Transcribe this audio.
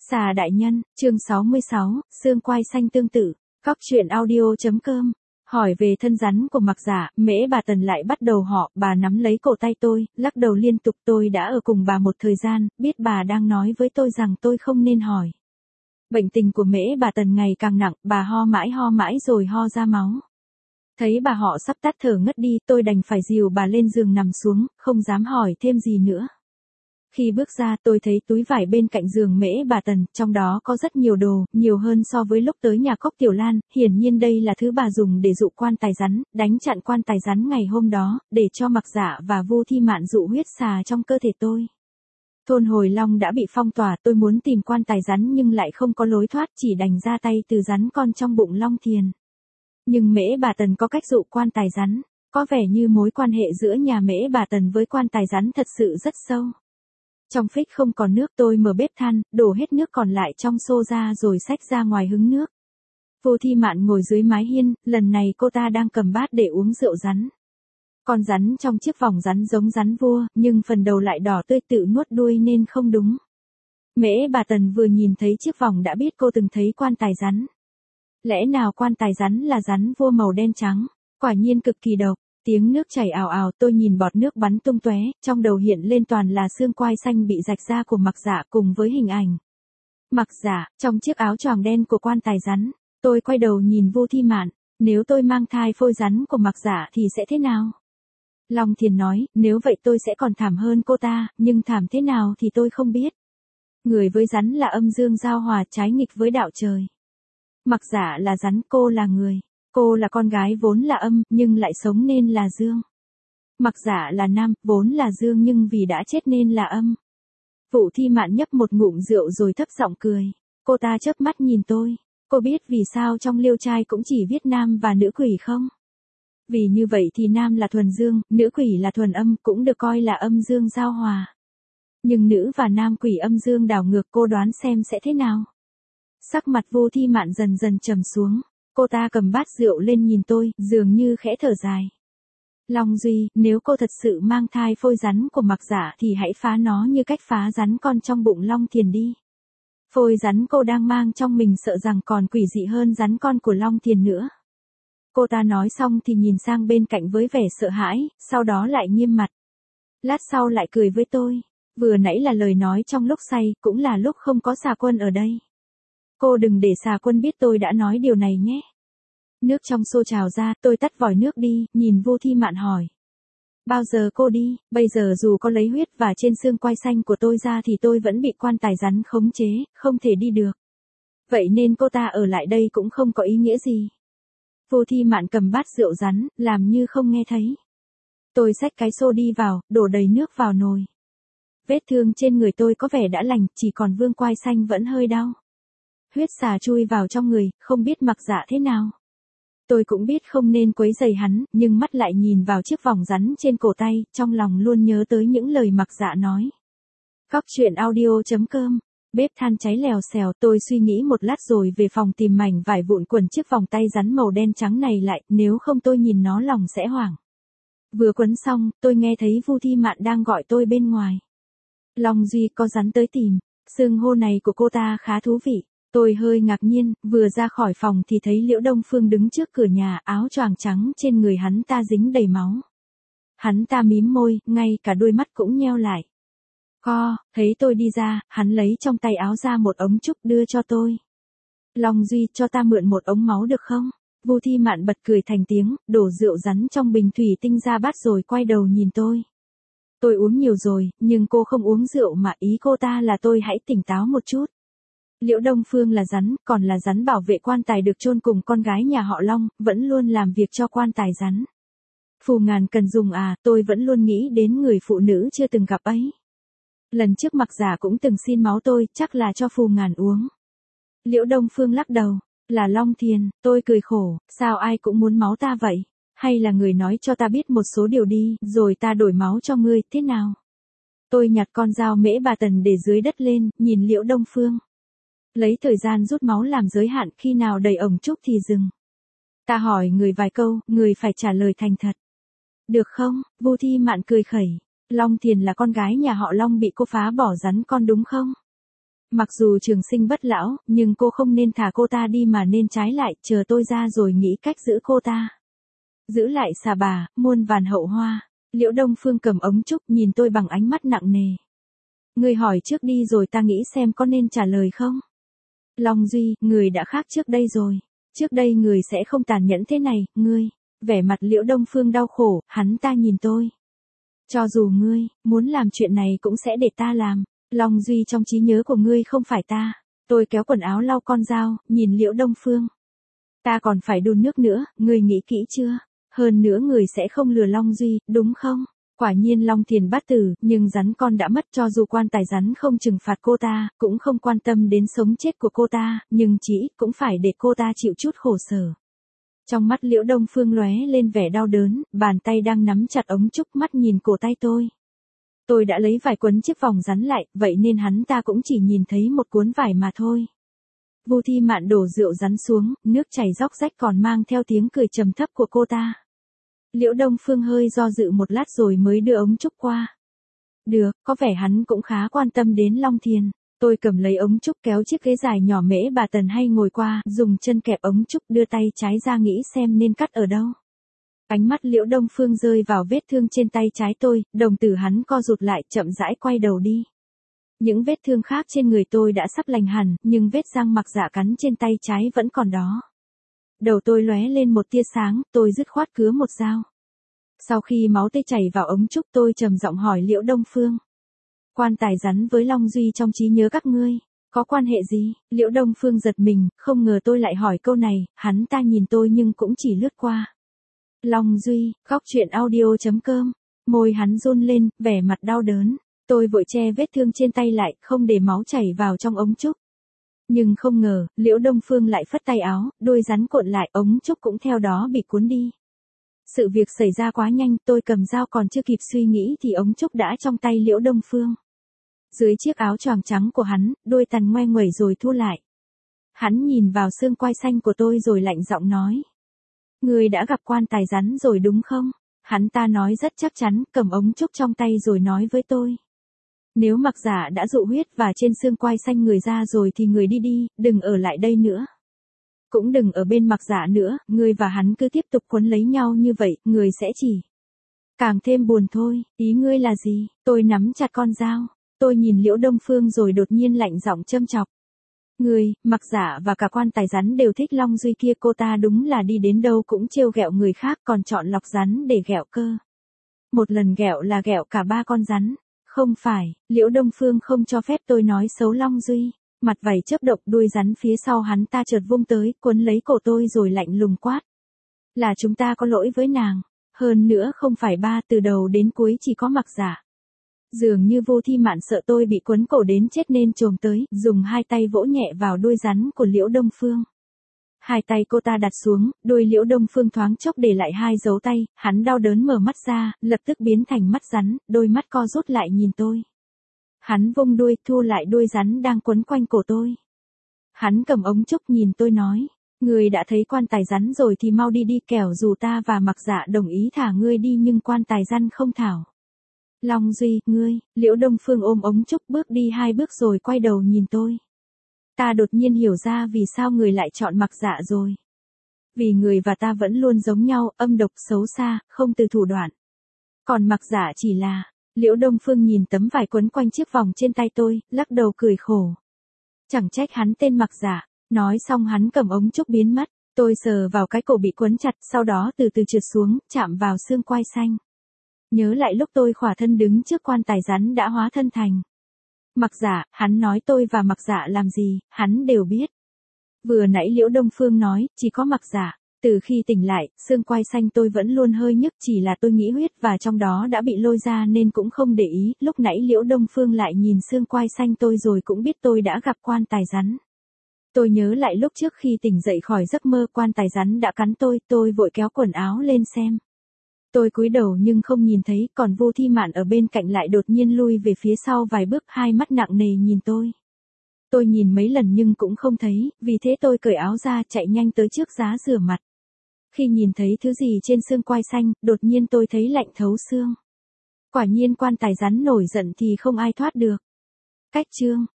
Xà đại nhân, chương 66, xương quai xanh tương tự, Cóc truyện audio.com. Hỏi về thân rắn của Mặc Giả, Mễ bà Tần lại bắt đầu họ, bà nắm lấy cổ tay tôi, lắc đầu liên tục. Tôi đã ở cùng bà một thời gian, biết bà đang nói với tôi rằng tôi không nên hỏi. Bệnh tình của Mễ bà Tần ngày càng nặng, bà ho mãi rồi ho ra máu. Thấy bà họ sắp tắt thở ngất đi, tôi đành phải dìu bà lên giường nằm xuống, không dám hỏi thêm gì nữa. Khi bước ra tôi thấy túi vải bên cạnh giường Mễ bà Tần, trong đó có rất nhiều đồ, nhiều hơn so với lúc tới nhà Cốc Tiểu Lan, hiển nhiên đây là thứ bà dùng để dụ quan tài rắn, đánh chặn quan tài rắn ngày hôm đó, để cho Mặc Giả và Vu Thi Mạn dụ huyết xà trong cơ thể tôi. Thôn Hồi Long đã bị phong tỏa, tôi muốn tìm quan tài rắn nhưng lại không có lối thoát, chỉ đành ra tay từ rắn con trong bụng Long Thiền. Nhưng Mễ bà Tần có cách dụ quan tài rắn, có vẻ như mối quan hệ giữa nhà Mễ bà Tần với quan tài rắn thật sự rất sâu. Trong phích không còn nước, tôi mở bếp than, đổ hết nước còn lại trong xô ra rồi xách ra ngoài hứng nước. Vu Thi Mạn ngồi dưới mái hiên, lần này cô ta đang cầm bát để uống rượu rắn. Con rắn trong chiếc vòng rắn giống rắn vua, nhưng phần đầu lại đỏ tươi tự nuốt đuôi nên không đúng. Mễ bà Tần vừa nhìn thấy chiếc vòng đã biết cô từng thấy quan tài rắn. Lẽ nào quan tài rắn là rắn vua màu đen trắng, quả nhiên cực kỳ độc. Tiếng nước chảy ào ào, tôi nhìn bọt nước bắn tung tóe, trong đầu hiện lên toàn là xương quai xanh bị rạch ra của Mặc Giả cùng với hình ảnh Mặc Giả trong chiếc áo choàng đen của quan tài rắn. Tôi quay đầu nhìn Vu Thi Mạn, nếu tôi mang thai phôi rắn của Mặc Giả thì sẽ thế nào? Long Thiền nói, nếu vậy tôi sẽ còn thảm hơn cô ta, nhưng thảm thế nào thì tôi không biết. Người với rắn là âm dương giao hòa, trái nghịch với đạo trời. Mặc Giả là rắn, cô là người. Cô là con gái vốn là âm, nhưng lại sống nên là dương. Mặc Giả là nam, vốn là dương nhưng vì đã chết nên là âm. Vu Thi Mạn nhấp một ngụm rượu rồi thấp giọng cười. Cô ta chớp mắt nhìn tôi. Cô biết vì sao trong liêu trai cũng chỉ viết nam và nữ quỷ không? Vì như vậy thì nam là thuần dương, nữ quỷ là thuần âm, cũng được coi là âm dương giao hòa. Nhưng nữ và nam quỷ âm dương đảo ngược, cô đoán xem sẽ thế nào? Sắc mặt Vu Thi Mạn dần dần trầm xuống. Cô ta cầm bát rượu lên nhìn tôi, dường như khẽ thở dài. Long Duy, nếu cô thật sự mang thai phôi rắn của Mặc Giả thì hãy phá nó như cách phá rắn con trong bụng Long Thiền đi. Phôi rắn cô đang mang trong mình sợ rằng còn quỷ dị hơn rắn con của Long Thiền nữa. Cô ta nói xong thì nhìn sang bên cạnh với vẻ sợ hãi, sau đó lại nghiêm mặt. Lát sau lại cười với tôi. Vừa nãy là lời nói trong lúc say, cũng là lúc không có Xà Quân ở đây. Cô đừng để Xà Quân biết tôi đã nói điều này nhé. Nước trong xô trào ra, tôi tắt vòi nước đi, nhìn Vu Thi Mạn hỏi. Bao giờ cô đi? Bây giờ dù có lấy huyết và trên xương quai xanh của tôi ra thì tôi vẫn bị quan tài rắn khống chế, không thể đi được. Vậy nên cô ta ở lại đây cũng không có ý nghĩa gì. Vu Thi Mạn cầm bát rượu rắn, làm như không nghe thấy. Tôi xách cái xô đi vào, đổ đầy nước vào nồi. Vết thương trên người tôi có vẻ đã lành, chỉ còn vương quai xanh vẫn hơi đau. Huyết xà chui vào trong người, không biết Mặc Giả thế nào. Tôi cũng biết không nên quấy rầy hắn, nhưng mắt lại nhìn vào chiếc vòng rắn trên cổ tay, trong lòng luôn nhớ tới những lời Mặc Giả nói. Cóc truyện audio.com. Bếp than cháy lèo xèo, tôi suy nghĩ một lát rồi về phòng tìm mảnh vải vụn quần chiếc vòng tay rắn màu đen trắng này lại, nếu không tôi nhìn nó lòng sẽ hoảng. Vừa quấn xong, tôi nghe thấy Vu Thi Mạn đang gọi tôi bên ngoài. Long Duy, có rắn tới tìm. Xưng hô này của cô ta khá thú vị. Tôi hơi ngạc nhiên, vừa ra khỏi phòng thì thấy Liễu Đông Phương đứng trước cửa nhà, áo choàng trắng trên người hắn ta dính đầy máu. Hắn ta mím môi, ngay cả đôi mắt cũng nheo lại. Thấy tôi đi ra, hắn lấy trong tay áo ra một ống trúc đưa cho tôi. Long Duy, cho ta mượn một ống máu được không? Vu Thi Mạn bật cười thành tiếng, đổ rượu rắn trong bình thủy tinh ra bát rồi quay đầu nhìn tôi. Tôi uống nhiều rồi, nhưng cô không uống rượu mà, ý cô ta là tôi hãy tỉnh táo một chút. Liễu Đông Phương là rắn, còn là rắn bảo vệ quan tài được chôn cùng con gái nhà họ Long, vẫn luôn làm việc cho quan tài rắn. Phù Ngàn cần dùng à, tôi vẫn luôn nghĩ đến người phụ nữ chưa từng gặp ấy. Lần trước Mặc Giả cũng từng xin máu tôi, chắc là cho Phù Ngàn uống. Liễu Đông Phương lắc đầu, là Long Thiền, tôi cười khổ, sao ai cũng muốn máu ta vậy? Hay là người nói cho ta biết một số điều đi, rồi ta đổi máu cho ngươi, thế nào? Tôi nhặt con dao Mễ bà Tần để dưới đất lên, nhìn Liễu Đông Phương. Lấy thời gian rút máu làm giới hạn, khi nào đầy ống trúc thì dừng. Ta hỏi người vài câu, người phải trả lời thành thật. Được không? Vu Thi Mạn cười khẩy. Long Thiền là con gái nhà họ Long bị cô phá bỏ rắn con đúng không? Mặc dù trường sinh bất lão, nhưng cô không nên thả cô ta đi mà nên trái lại, chờ tôi ra rồi nghĩ cách giữ cô ta. Giữ lại xà bà, muôn vàn hậu hoa. Liễu Đông Phương cầm ống trúc nhìn tôi bằng ánh mắt nặng nề. Ngươi hỏi trước đi rồi ta nghĩ xem có nên trả lời không? Long Duy, người đã khác trước đây rồi. Trước đây người sẽ không tàn nhẫn thế này, ngươi. Vẻ mặt Liễu Đông Phương đau khổ, hắn ta nhìn tôi. Cho dù ngươi, muốn làm chuyện này cũng sẽ để ta làm. Long Duy, trong trí nhớ của ngươi không phải ta. Tôi kéo quần áo lau con dao, nhìn Liễu Đông Phương. Ta còn phải đun nước nữa, ngươi nghĩ kỹ chưa? Hơn nữa người sẽ không lừa Long Duy, đúng không? Quả nhiên Long Thiền bát tử, nhưng rắn con đã mất, cho dù quan tài rắn không trừng phạt cô ta, cũng không quan tâm đến sống chết của cô ta, nhưng chỉ ít cũng phải để cô ta chịu chút khổ sở. Trong mắt Liễu Đông Phương lóe lên vẻ đau đớn, bàn tay đang nắm chặt ống trúc, mắt nhìn cổ tay tôi. Tôi đã lấy vải quấn chiếc vòng rắn lại, vậy nên hắn ta cũng chỉ nhìn thấy một cuốn vải mà thôi. Vu Thi Mạn đổ rượu rắn xuống, nước chảy róc rách còn mang theo tiếng cười trầm thấp của cô ta. Liễu Đông Phương hơi do dự một lát rồi mới đưa ống trúc qua. Được, có vẻ hắn cũng khá quan tâm đến Long Thiền. Tôi cầm lấy ống trúc kéo chiếc ghế dài nhỏ Mễ Bà Tần hay ngồi qua, dùng chân kẹp ống trúc đưa tay trái ra nghĩ xem nên cắt ở đâu. Ánh mắt Liễu Đông Phương rơi vào vết thương trên tay trái tôi, đồng tử hắn co rụt lại chậm rãi quay đầu đi. Những vết thương khác trên người tôi đã sắp lành hẳn, nhưng vết răng Mặc Dạ cắn trên tay trái vẫn còn đó. Đầu tôi lóe lên một tia sáng, tôi dứt khoát cứa một dao. Sau khi máu tươi chảy vào ống trúc tôi trầm giọng hỏi Liễu Đông Phương. Quan tài rắn với Long Duy trong trí nhớ các ngươi, có quan hệ gì? Liễu Đông Phương giật mình, không ngờ tôi lại hỏi câu này, hắn ta nhìn tôi nhưng cũng chỉ lướt qua. Long Duy, góc truyện audio.com, môi hắn run lên, vẻ mặt đau đớn. Tôi vội che vết thương trên tay lại, không để máu chảy vào trong ống trúc. Nhưng không ngờ, Liễu Đông Phương lại phất tay áo, đuôi rắn cuộn lại, ống trúc cũng theo đó bị cuốn đi. Sự việc xảy ra quá nhanh, tôi cầm dao còn chưa kịp suy nghĩ thì ống trúc đã trong tay Liễu Đông Phương. Dưới chiếc áo choàng trắng của hắn, đôi tàn ngoe nguẩy rồi thu lại. Hắn nhìn vào xương quai xanh của tôi rồi lạnh giọng nói. Người đã gặp quan tài rắn rồi đúng không? Hắn ta nói rất chắc chắn, cầm ống trúc trong tay rồi nói với tôi. Nếu Mặc Dạ đã dụ huyết và trên xương quai xanh người ra rồi thì người đi đi, đừng ở lại đây nữa. Cũng đừng ở bên Mặc Dạ nữa, người và hắn cứ tiếp tục quấn lấy nhau như vậy, người sẽ chỉ càng thêm buồn thôi. Ý ngươi là gì? Tôi nắm chặt con dao. Tôi nhìn Liễu Đông Phương rồi đột nhiên lạnh giọng châm chọc. Người, Mặc Dạ và cả quan tài rắn đều thích Long Duy kia, cô ta đúng là đi đến đâu cũng trêu ghẹo người khác còn chọn lọc rắn để ghẹo cơ. Một lần ghẹo là ghẹo cả 3 con rắn. Không phải, Liễu Đông Phương không cho phép tôi nói xấu Long Duy. Mặt vảy chớp động, đuôi rắn phía sau hắn ta chợt vung tới, quấn lấy cổ tôi rồi lạnh lùng quát. Là chúng ta có lỗi với nàng. Hơn nữa không phải từ đầu đến cuối chỉ có Mặc Dạ. Dường như Vô Thi Mạn sợ tôi bị quấn cổ đến chết nên chồm tới, dùng hai tay vỗ nhẹ vào đuôi rắn của Liễu Đông Phương. Hai tay cô ta đặt xuống, đuôi Liễu Đông Phương thoáng chốc để lại 2 dấu tay, hắn đau đớn mở mắt ra, lập tức biến thành mắt rắn, đôi mắt co rút lại nhìn tôi. Hắn vung đuôi, thu lại đuôi rắn đang quấn quanh cổ tôi. Hắn cầm ống trúc nhìn tôi nói, người đã thấy quan tài rắn rồi thì mau đi đi, kẻo dù ta và Mặc Dạ đồng ý thả ngươi đi nhưng quan tài rắn không thảo. Long Duy, ngươi, Liễu Đông Phương ôm ống trúc bước đi 2 bước rồi quay đầu nhìn tôi. Ta đột nhiên hiểu ra vì sao người lại chọn Mặc Dạ rồi. Vì người và ta vẫn luôn giống nhau, âm độc, xấu xa, không từ thủ đoạn. Còn Mặc Dạ chỉ là, Liễu Đông Phương nhìn tấm vải quấn quanh chiếc vòng trên tay tôi, lắc đầu cười khổ. Chẳng trách hắn tên Mặc Dạ. Nói xong hắn cầm ống trúc biến mất, tôi sờ vào cái cổ bị quấn chặt, sau đó từ từ trượt xuống, chạm vào xương quai xanh. Nhớ lại lúc tôi khỏa thân đứng trước quan tài rắn đã hóa thân thành Mặc Dạ, hắn nói tôi và Mặc Dạ làm gì, hắn đều biết. Vừa nãy Liễu Đông Phương nói, chỉ có Mặc Dạ. Từ khi tỉnh lại, xương quai xanh tôi vẫn luôn hơi nhức, chỉ là tôi nghĩ huyết và trong đó đã bị lôi ra nên cũng không để ý, lúc nãy Liễu Đông Phương lại nhìn xương quai xanh tôi rồi cũng biết tôi đã gặp quan tài rắn. Tôi nhớ lại lúc trước khi tỉnh dậy khỏi giấc mơ quan tài rắn đã cắn tôi vội kéo quần áo lên xem. Tôi cúi đầu nhưng không nhìn thấy, còn Vô Thi Mạn ở bên cạnh lại đột nhiên lui về phía sau vài bước, hai mắt nặng nề nhìn tôi. Tôi nhìn mấy lần nhưng cũng không thấy, vì thế tôi cởi áo ra chạy nhanh tới trước giá rửa mặt. Khi nhìn thấy thứ gì trên xương quai xanh, đột nhiên tôi thấy lạnh thấu xương. Quả nhiên quan tài rắn nổi giận thì không ai thoát được. Cách chương